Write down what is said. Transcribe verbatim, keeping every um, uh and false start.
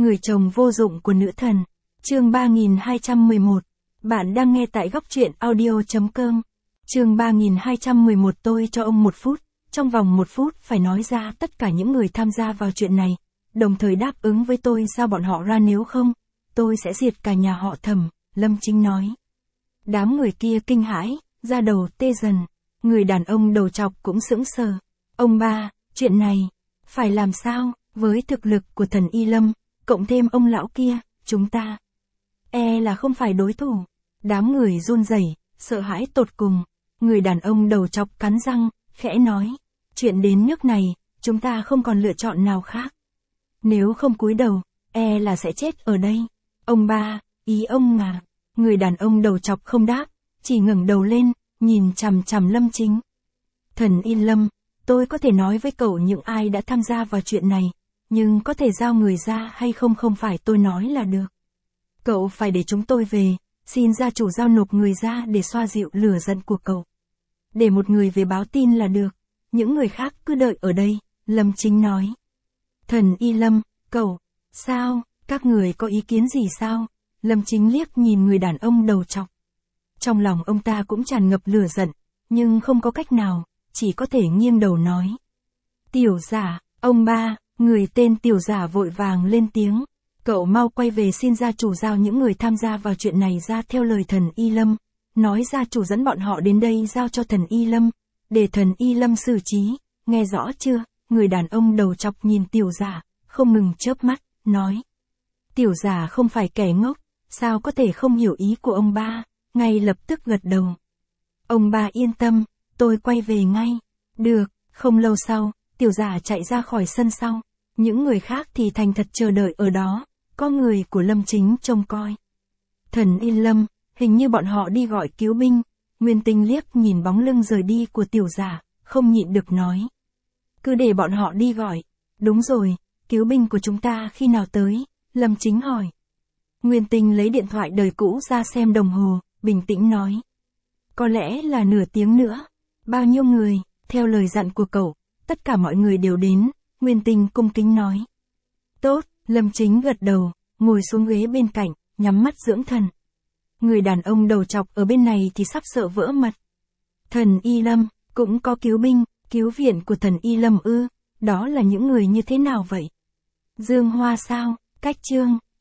Người chồng vô dụng của nữ thần. Chương ba nghìn hai trăm mười một. Bạn đang nghe tại góc truyện audio.com. Chương ba nghìn hai trăm mười một. Tôi cho ông một phút. Trong vòng một phút phải nói ra tất cả những người tham gia vào chuyện này. Đồng thời đáp ứng với tôi giao bọn họ ra, nếu không, tôi sẽ diệt cả nhà họ Thẩm, Lâm Chính nói. Đám người kia kinh hãi, da đầu tê dần. Người đàn ông đầu trọc cũng sững sờ. Ông ba, chuyện này, phải làm sao, với thực lực của thần Y Lâm, cộng thêm ông lão kia, chúng ta e là không phải đối thủ. Đám người run rẩy, sợ hãi tột cùng. Người đàn ông đầu trọc cắn răng, khẽ nói, chuyện đến nước này, chúng ta không còn lựa chọn nào khác. Nếu không cúi đầu, e là sẽ chết ở đây. Ông ba, ý ông mà. Người đàn ông đầu trọc không đáp, chỉ ngẩng đầu lên, nhìn chằm chằm Lâm Chính. Thần Y Lâm, tôi có thể nói với cậu những ai đã tham gia vào chuyện này, nhưng có thể giao người ra hay không không phải tôi nói là được. Cậu phải để chúng tôi về, xin gia chủ giao nộp người ra để xoa dịu lửa giận của cậu. Để một người về báo tin là được, những người khác cứ đợi ở đây, Lâm Chính nói. Thần Y Lâm, cậu, sao, các người có ý kiến gì sao? Lâm Chính liếc nhìn người đàn ông đầu trọc. Trong lòng ông ta cũng tràn ngập lửa giận, nhưng không có cách nào, chỉ có thể nghiêng đầu nói. Tiểu giả, ông ba, người tên tiểu giả vội vàng lên tiếng. Cậu mau quay về xin gia chủ giao những người tham gia vào chuyện này ra theo lời thần Y Lâm. Nói gia chủ dẫn bọn họ đến đây giao cho thần Y Lâm, để thần Y Lâm xử trí, nghe rõ chưa? Người đàn ông đầu trọc nhìn tiểu giả, không ngừng chớp mắt, nói. Tiểu giả không phải kẻ ngốc, sao có thể không hiểu ý của ông ba, ngay lập tức gật đầu. Ông ba yên tâm, tôi quay về ngay. Được, không lâu sau, tiểu giả chạy ra khỏi sân sau. Những người khác thì thành thật chờ đợi ở đó, có người của Lâm Chính trông coi. Thần Y Lâm, hình như bọn họ đi gọi cứu binh. Nguyên Tinh liếc nhìn bóng lưng rời đi của tiểu giả, không nhịn được nói. Cứ để bọn họ đi gọi. Đúng rồi, cứu binh của chúng ta khi nào tới? Lâm Chính hỏi. Nguyên Tinh lấy điện thoại đời cũ ra xem đồng hồ, bình tĩnh nói. Có lẽ là nửa tiếng nữa. Bao nhiêu người? Theo lời dặn của cậu, tất cả mọi người đều đến. Nguyên Tinh cung kính nói. Tốt, Lâm Chính gật đầu, ngồi xuống ghế bên cạnh, nhắm mắt dưỡng thần. Người đàn ông đầu trọc ở bên này thì sắp sợ vỡ mật. Thần Y Lâm, cũng có cứu binh, cứu viện của thần Y Lâm ư, đó là những người như thế nào vậy? Dương Hoa sao? Cách Trương,